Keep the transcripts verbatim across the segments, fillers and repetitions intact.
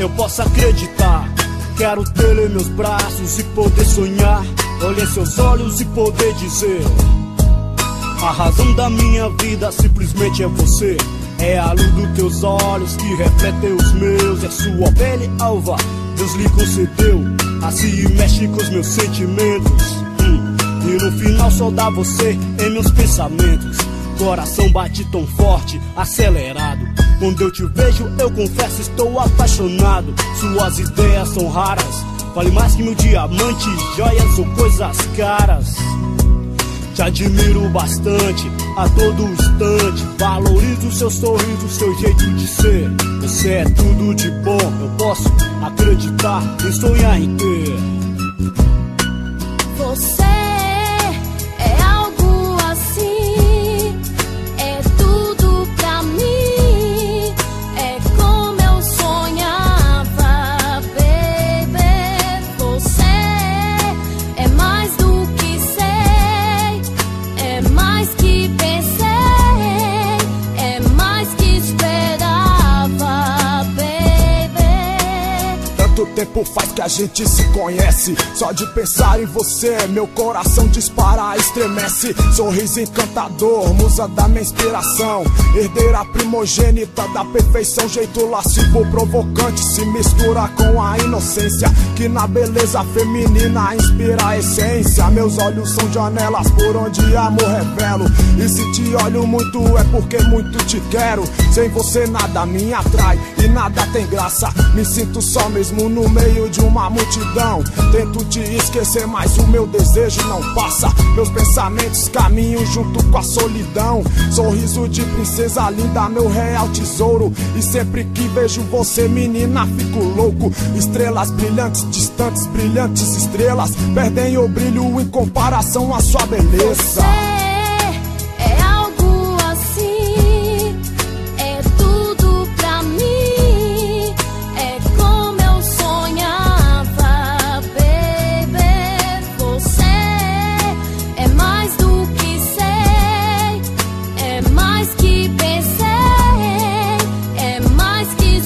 eu posso acreditar. Quero ter em meus braços e poder sonhar, olhar em seus olhos e poder dizer: a razão da minha vida simplesmente é você. É a luz dos teus olhos que refletem os meus. É sua pele alva, Deus lhe concedeu. Assim mexe com os meus sentimentos, hum. E no final só dá você em meus pensamentos. Coração bate tão forte, acelerado. Quando eu te vejo, eu confesso, estou apaixonado. Suas ideias são raras, vale mais que mil diamantes, joias ou coisas caras. Te admiro bastante, a todo instante. Valorizo seu sorriso, seu jeito de ser. Você é tudo de bom, eu posso acreditar em sonhar em ter. Você é algo assim, é tudo pra mim, é como eu sonhava, baby. Você é mais do que sei, é mais que pensei, é mais que esperava, baby. Tanto tempo faz que a gente se conhece, só de pensar em você meu coração dispara, estremece. Sorriso encantador, musa da minha inspiração, herdeira primogênita da perfeição, jeito lascivo provocante, se mistura com a inocência que na beleza feminina inspira a essência. Meus olhos são janelas por onde amor revelo, e se te olho muito é porque muito te quero. Sem você nada me atrai e nada tem graça, me sinto só mesmo no meio de uma multidão. Tento te esquecer, mas o meu desejo não passa. Meus pensamentos caminham junto com a solidão. Sorriso de princesa linda, meu real tesouro. E sempre que vejo você, menina, fico louco. Estrelas brilhantes, distantes, brilhantes estrelas perdem o brilho em comparação à sua beleza. É algo assim, é tudo pra mim, é como eu sonhava, baby. Você é mais do que sei, é mais que pensei, é mais que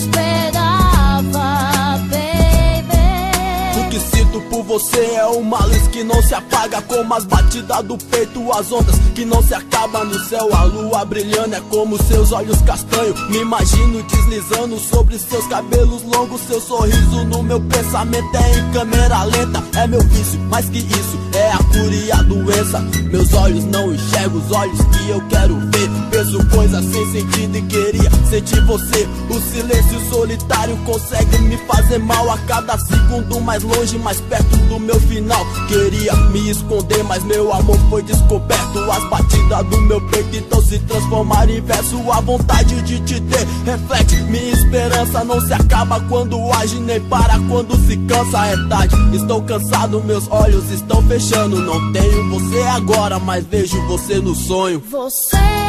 esperava, baby. O que sinto por você é uma luz que não se apaga, como as batidas do peito, as ondas que não se acabam no céu. A lua brilhando é como seus olhos castanhos. Me imagino deslizando sobre seus cabelos longos. Seu sorriso no meu pensamento é em câmera lenta. É meu vício, mais que isso, é a cura e a doença. Meus olhos não enxergam os olhos que eu quero ver. Penso coisas sem sentido e queria sentir você. O silêncio solitário consegue me fazer mal. A cada segundo mais longe, mais perto do meu final. Queria me esconder, mas meu amor foi descoberto. As batidas do meu peito então se transformaram em verso. A vontade de te ter reflete minha esperança. Não se acaba quando age, nem para quando se cansa. É tarde, estou cansado, meus olhos estão fechando. Não tenho você agora, mas vejo você no sonho. Você